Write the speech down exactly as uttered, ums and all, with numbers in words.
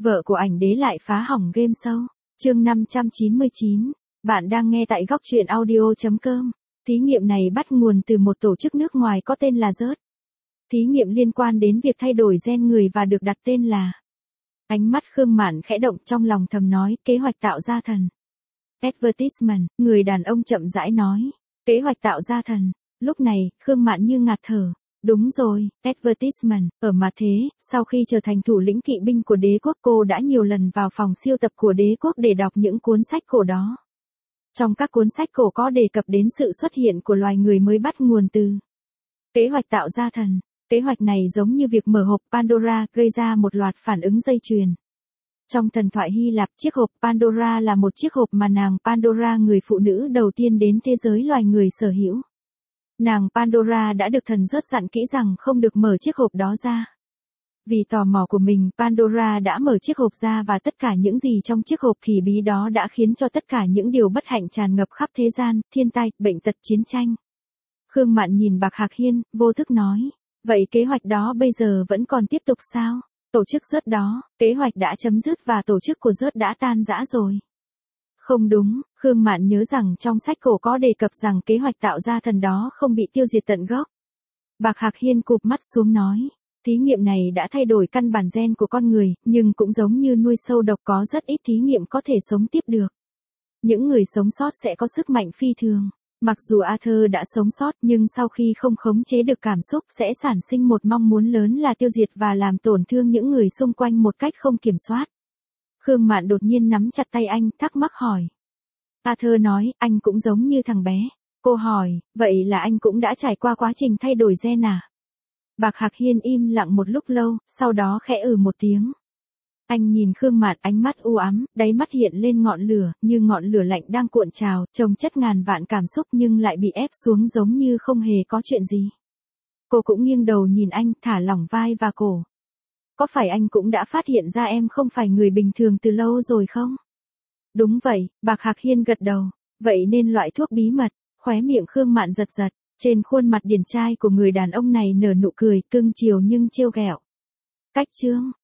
Vợ của ảnh đế lại phá hỏng game show. Chương năm trăm chín mươi chín. Bạn đang nghe tại góc truyện audio chấm com. Thí nghiệm này bắt nguồn từ một tổ chức nước ngoài có tên là rớt. Thí nghiệm liên quan đến việc thay đổi gen người và được đặt tên là. Ánh mắt Khương Mạn khẽ động, trong lòng thầm nói, kế hoạch tạo ra thần. Advertisement, người đàn ông chậm rãi nói. Kế hoạch tạo ra thần. Lúc này, Khương Mạn như ngạt thở. Đúng rồi, advertisement, ở mà thế, sau khi trở thành thủ lĩnh kỵ binh của đế quốc, cô đã nhiều lần vào phòng siêu tập của đế quốc để đọc những cuốn sách cổ đó. Trong các cuốn sách cổ có đề cập đến sự xuất hiện của loài người mới bắt nguồn từ kế hoạch tạo ra thần. Kế hoạch này giống như việc mở hộp Pandora, gây ra một loạt phản ứng dây chuyền. Trong thần thoại Hy Lạp, chiếc hộp Pandora là một chiếc hộp mà nàng Pandora, người phụ nữ đầu tiên đến thế giới loài người, sở hữu. Nàng Pandora đã được thần rớt dặn kỹ rằng không được mở chiếc hộp đó ra. Vì tò mò của mình, Pandora đã mở chiếc hộp ra và tất cả những gì trong chiếc hộp kỳ bí đó đã khiến cho tất cả những điều bất hạnh tràn ngập khắp thế gian, thiên tai, bệnh tật, chiến tranh. Khương Mạn nhìn Bạc Hạc Hiên, vô thức nói, vậy kế hoạch đó bây giờ vẫn còn tiếp tục sao? Tổ chức rớt đó, kế hoạch đã chấm dứt và tổ chức của rớt đã tan rã rồi. Không đúng, Khương Mạn nhớ rằng trong sách cổ có đề cập rằng kế hoạch tạo ra thần đó không bị tiêu diệt tận gốc. Bạc Hạc Hiên cụp mắt xuống nói, thí nghiệm này đã thay đổi căn bản gen của con người, nhưng cũng giống như nuôi sâu độc, có rất ít thí nghiệm có thể sống tiếp được. Những người sống sót sẽ có sức mạnh phi thường. Mặc dù Arthur đã sống sót, nhưng sau khi không khống chế được cảm xúc sẽ sản sinh một mong muốn lớn là tiêu diệt và làm tổn thương những người xung quanh một cách không kiểm soát. Khương Mạn đột nhiên nắm chặt tay anh, thắc mắc hỏi. Arthur nói, anh cũng giống như thằng bé. Cô hỏi, vậy là anh cũng đã trải qua quá trình thay đổi gen à? Bạc Hạc Hiên im lặng một lúc lâu, sau đó khẽ ừ một tiếng. Anh nhìn Khương Mạn, ánh mắt u ám, đáy mắt hiện lên ngọn lửa, như ngọn lửa lạnh đang cuộn trào, chồng chất ngàn vạn cảm xúc nhưng lại bị ép xuống giống như không hề có chuyện gì. Cô cũng nghiêng đầu nhìn anh, thả lỏng vai và cổ. Có phải anh cũng đã phát hiện ra em không phải người bình thường từ lâu rồi không? Đúng vậy, Bạc Hạc Hiên gật đầu. Vậy nên loại thuốc bí mật, khóe miệng Khương Mạn giật giật, trên khuôn mặt điển trai của người đàn ông này nở nụ cười cưng chiều nhưng trêu ghẹo. Cách chương